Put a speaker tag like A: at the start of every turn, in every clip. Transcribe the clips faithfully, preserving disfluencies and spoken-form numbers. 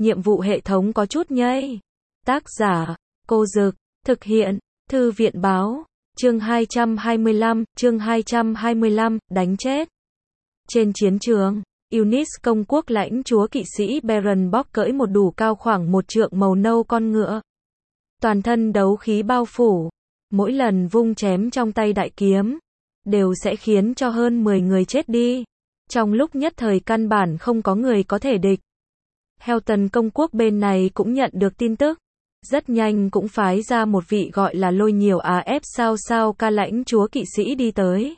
A: nhiệm vụ hệ thống có chút nhây. Tác giả, Cô Dực, thực hiện, Thư viện Báo, chương hai trăm hai mươi lăm, chương hai trăm hai mươi lăm, đánh chết. Trên chiến trường, Eunice công quốc lãnh chúa kỵ sĩ Berenbock cưỡi một đủ cao khoảng một trượng màu nâu con ngựa. Toàn thân đấu khí bao phủ, mỗi lần vung chém trong tay đại kiếm, đều sẽ khiến cho hơn mười người chết đi. Trong lúc nhất thời căn bản không có người có thể địch. Helton công quốc bên này cũng nhận được tin tức. Rất nhanh cũng phái ra một vị gọi là Lôi Nhiều Á ép sao sao ca lãnh chúa kỵ sĩ đi tới.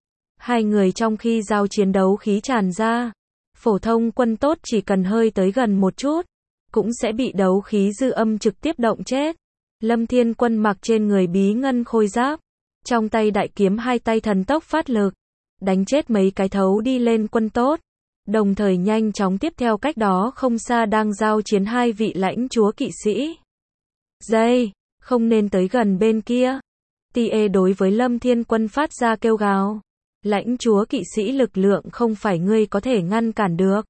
A: Hai người trong khi giao chiến đấu khí tràn ra. Phổ thông quân tốt chỉ cần hơi tới gần một chút, cũng sẽ bị đấu khí dư âm trực tiếp động chết. Lâm Thiên Quân mặc trên người bí ngân khôi giáp. Trong tay đại kiếm hai tay thần tốc phát lực. Đánh chết mấy cái thấu đi lên quân tốt. Đồng thời nhanh chóng tiếp theo cách đó không xa đang giao chiến hai vị lãnh chúa kỵ sĩ. Dây, không nên tới gần bên kia. Tie đối với Lâm Thiên Quân phát ra kêu gào. Lãnh chúa kỵ sĩ lực lượng không phải ngươi có thể ngăn cản được.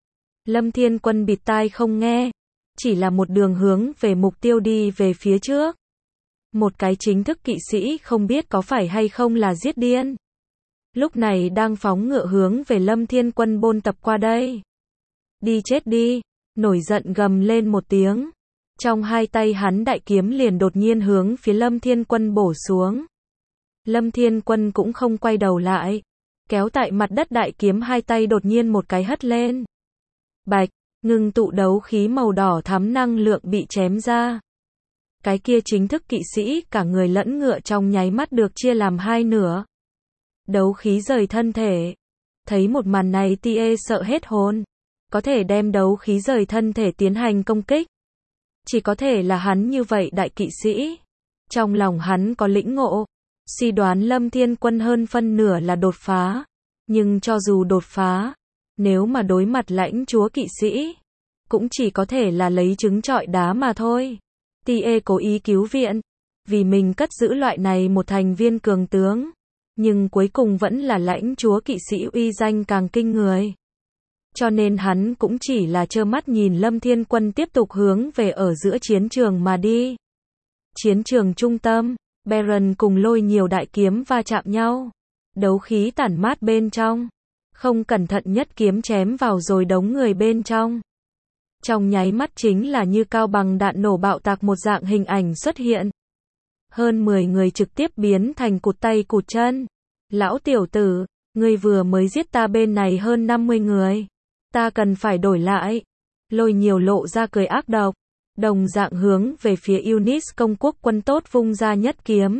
A: Lâm Thiên Quân bịt tai không nghe. Chỉ là một đường hướng về mục tiêu đi về phía trước. Một cái chính thức kỵ sĩ không biết có phải hay không là giết điên. Lúc này đang phóng ngựa hướng về Lâm Thiên Quân bôn tập qua đây. Đi chết đi, nổi giận gầm lên một tiếng. Trong hai tay hắn đại kiếm liền đột nhiên hướng phía Lâm Thiên Quân bổ xuống. Lâm Thiên Quân cũng không quay đầu lại. Kéo tại mặt đất đại kiếm hai tay đột nhiên một cái hất lên. Bạch, ngừng tụ đấu khí màu đỏ thắm năng lượng bị chém ra. Cái kia chính thức kỵ sĩ cả người lẫn ngựa trong nháy mắt được chia làm hai nửa. Đấu khí rời thân thể. Thấy một màn này Tie sợ hết hồn. Có thể đem đấu khí rời thân thể tiến hành công kích. Chỉ có thể là hắn như vậy đại kỵ sĩ. Trong lòng hắn có lĩnh ngộ. Suy đoán Lâm Thiên Quân hơn phân nửa là đột phá. Nhưng cho dù đột phá, nếu mà đối mặt lãnh chúa kỵ sĩ, cũng chỉ có thể là lấy trứng trọi đá mà thôi. Tie cố ý cứu viện. Vì mình cất giữ loại này một thành viên cường tướng. Nhưng cuối cùng vẫn là lãnh chúa kỵ sĩ uy danh càng kinh người. Cho nên hắn cũng chỉ là trơ mắt nhìn Lâm Thiên Quân tiếp tục hướng về ở giữa chiến trường mà đi. Chiến trường trung tâm, Beren cùng Lôi Nhiều đại kiếm va chạm nhau. Đấu khí tản mát bên trong. Không cẩn thận nhất kiếm chém vào rồi đống người bên trong. Trong nháy mắt chính là như cao bằng đạn nổ bạo tạc một dạng hình ảnh xuất hiện. Hơn mười người trực tiếp biến thành cụt tay cụt chân. Lão tiểu tử, ngươi vừa mới giết ta bên này hơn năm mươi người. Ta cần phải đổi lại. Lôi Nhiều lộ ra cười ác độc. Đồng dạng hướng về phía Eunice công quốc quân tốt vung ra nhất kiếm.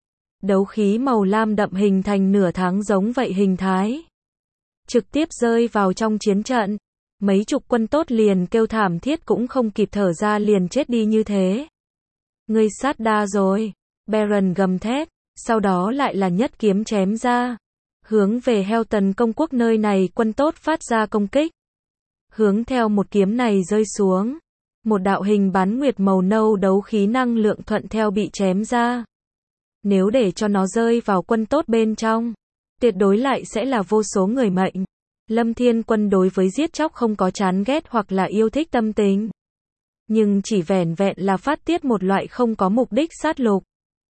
A: Đấu khí màu lam đậm hình thành nửa tháng giống vậy hình thái. Trực tiếp rơi vào trong chiến trận. Mấy chục quân tốt liền kêu thảm thiết cũng không kịp thở ra liền chết đi như thế. Ngươi sát đa rồi. Beren gầm thét. Sau đó lại là nhất kiếm chém ra. Hướng về Helton công quốc nơi này quân tốt phát ra công kích. Hướng theo một kiếm này rơi xuống. Một đạo hình bán nguyệt màu nâu đấu khí năng lượng thuận theo bị chém ra. Nếu để cho nó rơi vào quân tốt bên trong, tuyệt đối lại sẽ là vô số người mệnh. Lâm Thiên Quân đối với giết chóc không có chán ghét hoặc là yêu thích tâm tình. Nhưng chỉ vẻn vẹn là phát tiết một loại không có mục đích sát lục.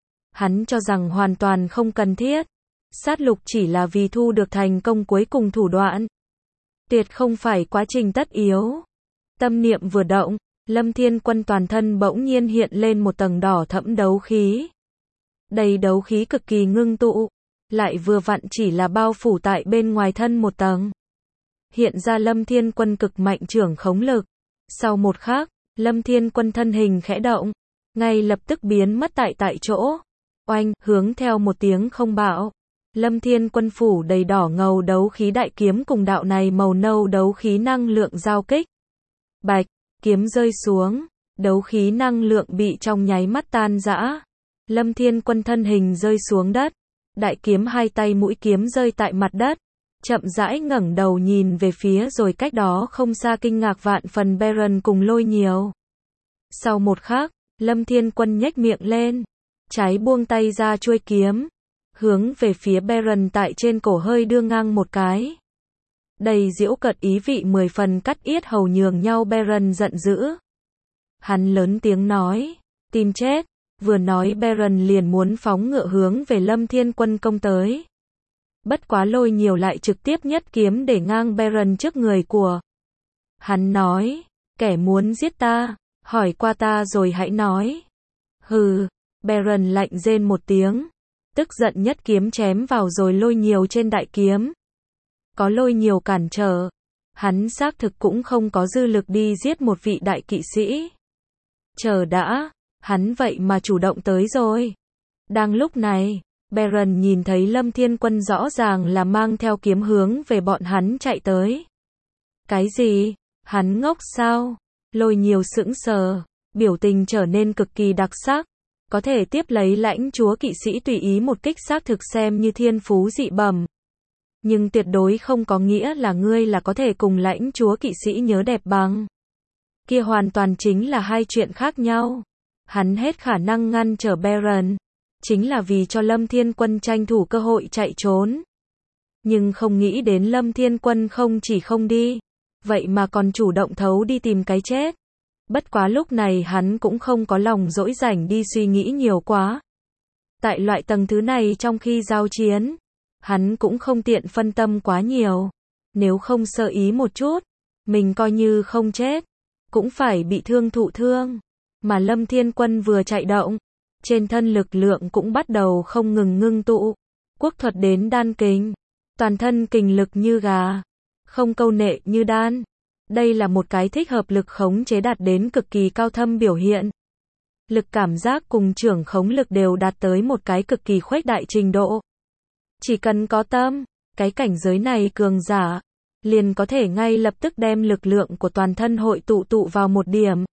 A: Hắn cho rằng hoàn toàn không cần thiết. Sát lục chỉ là vì thu được thành công cuối cùng thủ đoạn. Tuyệt không phải quá trình tất yếu. Tâm niệm vừa động, Lâm Thiên Quân toàn thân bỗng nhiên hiện lên một tầng đỏ thẫm đấu khí. Đầy đấu khí cực kỳ ngưng tụ, lại vừa vặn chỉ là bao phủ tại bên ngoài thân một tầng. Hiện ra Lâm Thiên Quân cực mạnh trưởng khống lực. Sau một khắc, Lâm Thiên Quân thân hình khẽ động, ngay lập tức biến mất tại tại chỗ. Oanh, hướng theo một tiếng không bạo. Lâm Thiên Quân phủ đầy đỏ ngầu đấu khí đại kiếm cùng đạo này màu nâu đấu khí năng lượng giao kích. Bạch, kiếm rơi xuống, đấu khí năng lượng bị trong nháy mắt tan rã. Lâm Thiên Quân thân hình rơi xuống đất. Đại kiếm hai tay mũi kiếm rơi tại mặt đất. Chậm rãi ngẩng đầu nhìn về phía rồi cách đó không xa kinh ngạc vạn phần Beren cùng Lôi Nhiều. Sau một khắc, Lâm Thiên Quân nhếch miệng lên. Trái buông tay ra chuôi kiếm. Hướng về phía Beren tại trên cổ hơi đưa ngang một cái. Đầy giễu cợt ý vị mười phần cắt yết hầu nhường nhau. Beren giận dữ. Hắn lớn tiếng nói, tìm chết. Vừa nói Beren liền muốn phóng ngựa hướng về Lâm Thiên Quân công tới. Bất quá Lôi Nhiều lại trực tiếp nhất kiếm để ngang Beren trước người của. Hắn nói, kẻ muốn giết ta, hỏi qua ta rồi hãy nói. Hừ, Beren lạnh rên một tiếng, tức giận nhất kiếm chém vào rồi Lôi Nhiều trên đại kiếm. Có Lôi Nhiều cản trở, hắn xác thực cũng không có dư lực đi giết một vị đại kỵ sĩ. Chờ đã, hắn vậy mà chủ động tới rồi. Đang lúc này, Beren nhìn thấy Lâm Thiên Quân rõ ràng là mang theo kiếm hướng về bọn hắn chạy tới. Cái gì? Hắn ngốc sao? Lôi Nhiều sững sờ, biểu tình trở nên cực kỳ đặc sắc. Có thể tiếp lấy lãnh chúa kỵ sĩ tùy ý một kích xác thực xem như thiên phú dị bẩm. Nhưng tuyệt đối không có nghĩa là ngươi là có thể cùng lãnh chúa kỵ sĩ nhớ đẹp bằng. Kia hoàn toàn chính là hai chuyện khác nhau. Hắn hết khả năng ngăn trở Beren, chính là vì cho Lâm Thiên Quân tranh thủ cơ hội chạy trốn. Nhưng không nghĩ đến Lâm Thiên Quân không chỉ không đi, vậy mà còn chủ động thấu đi tìm cái chết. Bất quá lúc này hắn cũng không có lòng dỗi rảnh đi suy nghĩ nhiều quá. Tại loại tầng thứ này trong khi giao chiến, hắn cũng không tiện phân tâm quá nhiều. Nếu không sơ ý một chút, mình coi như không chết, cũng phải bị thương thụ thương. Mà Lâm Thiên Quân vừa chạy động, trên thân lực lượng cũng bắt đầu không ngừng ngưng tụ. Quốc thuật đến đan kình, toàn thân kình lực như gà, không câu nệ như đan. Đây là một cái thích hợp lực khống chế đạt đến cực kỳ cao thâm biểu hiện. Lực cảm giác cùng trưởng khống lực đều đạt tới một cái cực kỳ khuếch đại trình độ. Chỉ cần có tâm, cái cảnh giới này cường giả, liền có thể ngay lập tức đem lực lượng của toàn thân hội tụ tụ vào một điểm.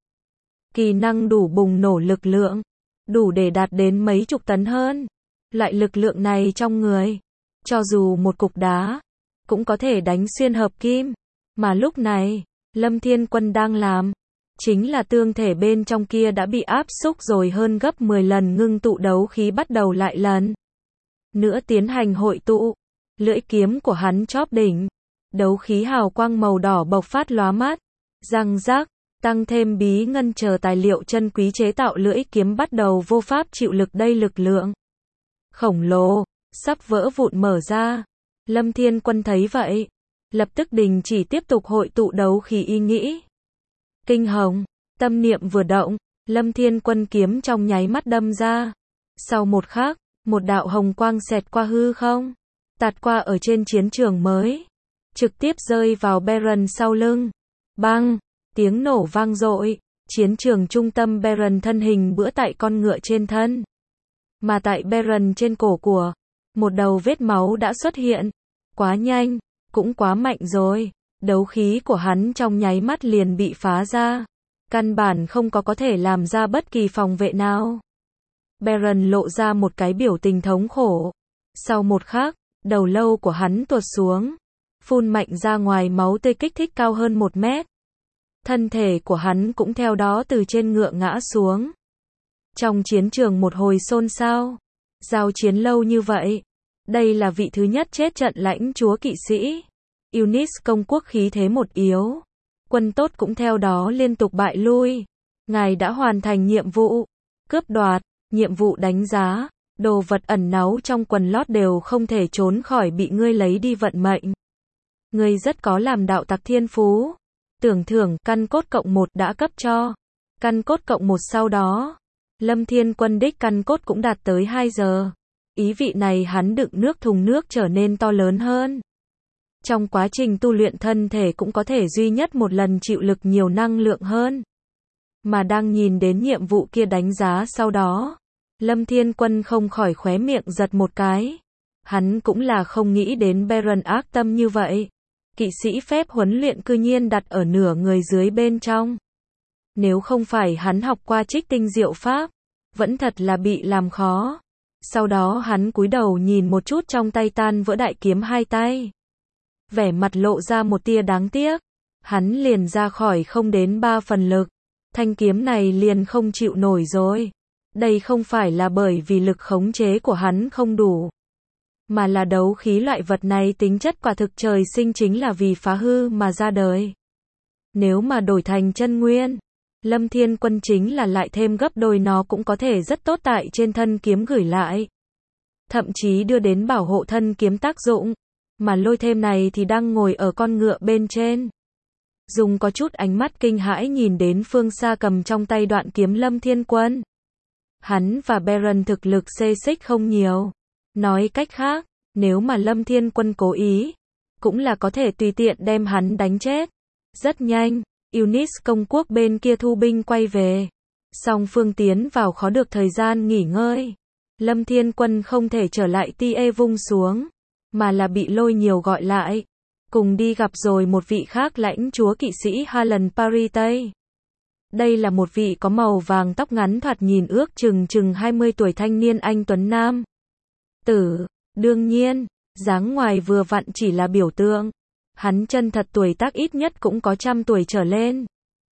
A: Kỳ năng đủ bùng nổ lực lượng, đủ để đạt đến mấy chục tấn hơn. Loại lực lượng này trong người, cho dù một cục đá, cũng có thể đánh xuyên hợp kim. Mà lúc này, Lâm Thiên Quân đang làm, chính là tương thể bên trong kia đã bị áp xúc rồi hơn gấp mười lần ngưng tụ đấu khí bắt đầu lại lần nữa tiến hành hội tụ. Lưỡi kiếm của hắn chóp đỉnh, đấu khí hào quang màu đỏ bộc phát lóa mắt, răng rác, tăng thêm bí ngân chờ tài liệu chân quý chế tạo lưỡi kiếm bắt đầu vô pháp chịu lực. Đây lực lượng khổng lồ, sắp vỡ vụn mở ra. Lâm Thiên Quân thấy vậy, lập tức đình chỉ tiếp tục hội tụ đấu khí ý nghĩ. Kinh hồng, tâm niệm vừa động, Lâm Thiên Quân kiếm trong nháy mắt đâm ra. Sau một khắc, một đạo hồng quang xẹt qua hư không, tạt qua ở trên chiến trường mới, trực tiếp rơi vào Beren sau lưng. Bang, tiếng nổ vang dội, chiến trường trung tâm Beren thân hình bữa tại con ngựa trên thân. Mà tại Beren trên cổ của, một đầu vết máu đã xuất hiện. Quá nhanh, cũng quá mạnh rồi. Đấu khí của hắn trong nháy mắt liền bị phá ra. Căn bản không có có thể làm ra bất kỳ phòng vệ nào. Beren lộ ra một cái biểu tình thống khổ. Sau một khắc, đầu lâu của hắn tuột xuống, phun mạnh ra ngoài máu tươi kích thích cao hơn một mét. Thân thể của hắn cũng theo đó từ trên ngựa ngã xuống. Trong chiến trường một hồi xôn xao. Giao chiến lâu như vậy, đây là vị thứ nhất chết trận lãnh chúa kỵ sĩ. Unis công quốc khí thế một yếu, quân tốt cũng theo đó liên tục bại lui. Ngài đã hoàn thành nhiệm vụ cướp đoạt, nhiệm vụ đánh giá, đồ vật ẩn náu trong quần lót đều không thể trốn khỏi bị ngươi lấy đi vận mệnh. Ngươi rất có làm đạo tặc thiên phú. Tưởng thưởng căn cốt cộng một đã cấp cho. Căn cốt cộng một sau đó, Lâm Thiên Quân đích căn cốt cũng đạt tới hai giờ. Ý vị này hắn đựng nước thùng nước trở nên to lớn hơn. Trong quá trình tu luyện thân thể cũng có thể duy nhất một lần chịu lực nhiều năng lượng hơn. Mà đang nhìn đến nhiệm vụ kia đánh giá sau đó, Lâm Thiên Quân không khỏi khóe miệng giật một cái. Hắn cũng là không nghĩ đến Beren ác tâm như vậy. Kỵ sĩ phép huấn luyện cư nhiên đặt ở nửa người dưới bên trong. Nếu không phải hắn học qua trích tinh diệu pháp, vẫn thật là bị làm khó. Sau đó hắn cúi đầu nhìn một chút trong tay tan vỡ đại kiếm hai tay. Vẻ mặt lộ ra một tia đáng tiếc. Hắn liền ra khỏi không đến ba phần lực. Thanh kiếm này liền không chịu nổi rồi. Đây không phải là bởi vì lực khống chế của hắn không đủ, mà là đấu khí loại vật này tính chất quả thực trời sinh chính là vì phá hư mà ra đời. Nếu mà đổi thành chân nguyên, Lâm Thiên Quân chính là lại thêm gấp đôi nó cũng có thể rất tốt tại trên thân kiếm gửi lại. Thậm chí đưa đến bảo hộ thân kiếm tác dụng, mà lôi thêm này thì đang ngồi ở con ngựa bên trên. Dùng có chút ánh mắt kinh hãi nhìn đến phương xa cầm trong tay đoạn kiếm Lâm Thiên Quân. Hắn và Baron thực lực xê xích không nhiều. Nói cách khác, nếu mà Lâm Thiên Quân cố ý, cũng là có thể tùy tiện đem hắn đánh chết. Rất nhanh, Unis công quốc bên kia thu binh quay về. Song phương tiến vào khó được thời gian nghỉ ngơi. Lâm Thiên Quân không thể trở lại Tie vung xuống, mà là bị lôi nhiều gọi lại. Cùng đi gặp rồi một vị khác lãnh chúa kỵ sĩ Harlan Paris Tây. Đây là một vị có màu vàng tóc ngắn thoạt nhìn ước chừng chừng hai mươi tuổi thanh niên anh tuấn nam. Tử, đương nhiên, dáng ngoài vừa vặn chỉ là biểu tượng. Hắn chân thật tuổi tác ít nhất cũng có trăm tuổi trở lên.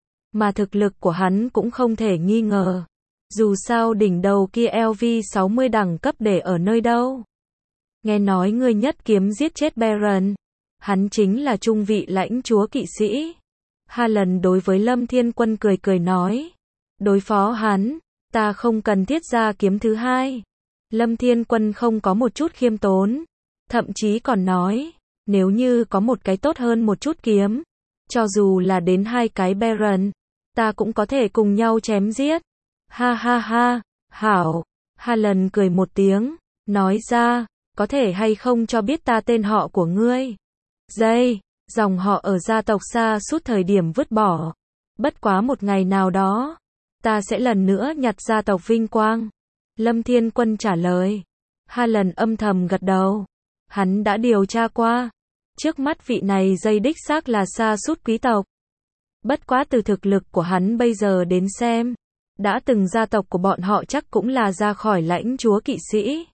A: Mà thực lực của hắn cũng không thể nghi ngờ. Dù sao đỉnh đầu kia L V sáu mươi đẳng cấp để ở nơi đâu. Nghe nói ngươi nhất kiếm giết chết Baron. Hắn chính là trung vị lãnh chúa kỵ sĩ. Harlan đối với Lâm Thiên Quân cười cười nói. Đối phó hắn, ta không cần thiết ra kiếm thứ hai. Lâm Thiên Quân không có một chút khiêm tốn. Thậm chí còn nói, nếu như có một cái tốt hơn một chút kiếm, cho dù là đến hai cái Baron, ta cũng có thể cùng nhau chém giết. Ha ha ha, hảo. Harlan cười một tiếng, nói ra, có thể hay không cho biết ta tên họ của ngươi. Dây, dòng họ ở gia tộc xa suốt thời điểm vứt bỏ. Bất quá một ngày nào đó, ta sẽ lần nữa nhặt gia tộc vinh quang. Lâm Thiên Quân trả lời. Harlan âm thầm gật đầu. Hắn đã điều tra qua. Trước mắt vị này dây đích xác là xa suốt quý tộc. Bất quá từ thực lực của hắn bây giờ đến xem, đã từng gia tộc của bọn họ chắc cũng là ra khỏi lãnh chúa kỵ sĩ.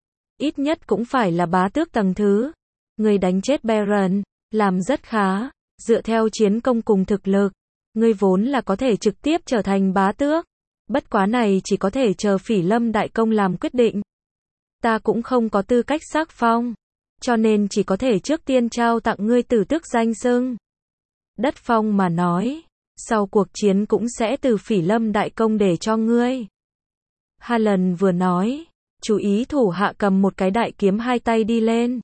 A: Ít nhất cũng phải là bá tước tầng thứ. Người đánh chết Baron, làm rất khá, dựa theo chiến công cùng thực lực, người vốn là có thể trực tiếp trở thành bá tước. Bất quá này chỉ có thể chờ Phỉ Lâm đại công làm quyết định. Ta cũng không có tư cách xác phong, cho nên chỉ có thể trước tiên trao tặng ngươi tử tước danh xưng. Đất phong mà nói, sau cuộc chiến cũng sẽ từ Phỉ Lâm đại công để cho ngươi. Harlan vừa nói, chú ý thủ hạ cầm một cái đại kiếm hai tay đi lên.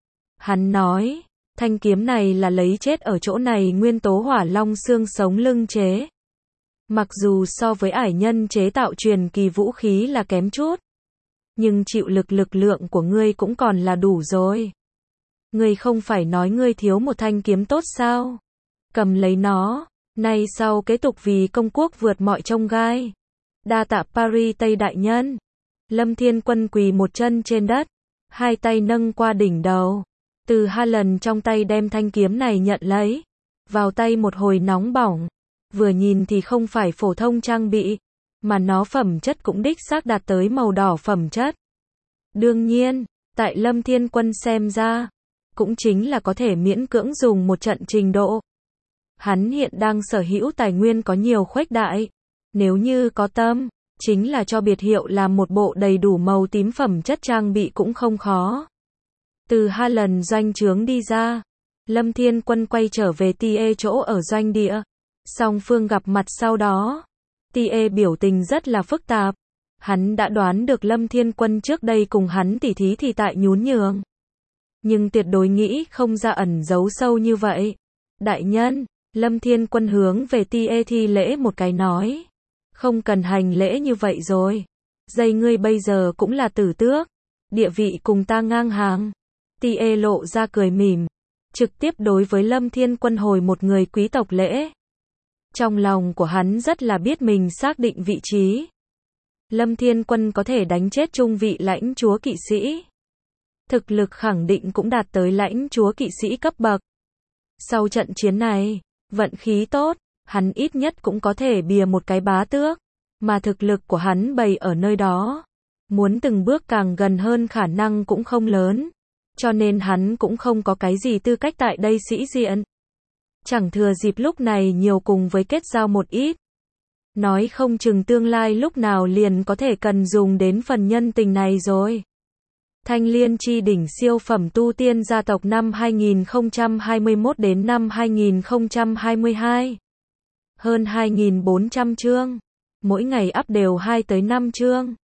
A: Hắn nói, thanh kiếm này là lấy chết ở chỗ này nguyên tố hỏa long xương sống lưng chế. Mặc dù so với ải nhân chế tạo truyền kỳ vũ khí là kém chút, nhưng chịu lực lực lượng của ngươi cũng còn là đủ rồi. Ngươi không phải nói ngươi thiếu một thanh kiếm tốt sao? Cầm lấy nó, nay sau kế tục vì công quốc vượt mọi chông gai. Đa tạ Paris Tây đại nhân. Lâm Thiên Quân quỳ một chân trên đất, hai tay nâng qua đỉnh đầu. Từ Harlan trong tay đem thanh kiếm này nhận lấy, vào tay một hồi nóng bỏng. Vừa nhìn thì không phải phổ thông trang bị, mà nó phẩm chất cũng đích xác đạt tới màu đỏ phẩm chất. Đương nhiên, tại Lâm Thiên Quân xem ra, cũng chính là có thể miễn cưỡng dùng một trận trình độ. Hắn hiện đang sở hữu tài nguyên có nhiều khuếch đại. Nếu như có tâm, chính là cho biệt hiệu làm một bộ đầy đủ màu tím phẩm chất trang bị cũng không khó. Từ Harlan doanh trướng đi ra, Lâm Thiên Quân quay trở về Tie chỗ ở doanh địa. Song phương gặp mặt sau đó, Tie biểu tình rất là phức tạp. Hắn đã đoán được Lâm Thiên Quân trước đây cùng hắn tỉ thí thì tại nhún nhường. Nhưng tuyệt đối nghĩ không ra ẩn giấu sâu như vậy. Đại nhân, Lâm Thiên Quân hướng về Tie thi lễ một cái nói. Không cần hành lễ như vậy rồi. Dây ngươi bây giờ cũng là tử tước. Địa vị cùng ta ngang hàng. Tie lộ ra cười mỉm. Trực tiếp đối với Lâm Thiên Quân hồi một người quý tộc lễ. Trong lòng của hắn rất là biết mình xác định vị trí. Lâm Thiên Quân có thể đánh chết trung vị lãnh chúa kỵ sĩ. Thực lực khẳng định cũng đạt tới lãnh chúa kỵ sĩ cấp bậc. Sau trận chiến này, vận khí tốt, hắn ít nhất cũng có thể bìa một cái bá tước. Mà thực lực của hắn bày ở nơi đó. Muốn từng bước càng gần hơn khả năng cũng không lớn. Cho nên hắn cũng không có cái gì tư cách tại đây sĩ diện. Chẳng thừa dịp lúc này nhiều cùng với kết giao một ít. Nói không chừng tương lai lúc nào liền có thể cần dùng đến phần nhân tình này rồi. Thanh Liên chi đỉnh siêu phẩm tu tiên gia tộc năm hai nghìn không trăm hai mươi mốt đến năm hai nghìn không trăm hai mươi hai. Hơn hai nghìn bốn trăm chương. Mỗi ngày up đều hai tới năm chương.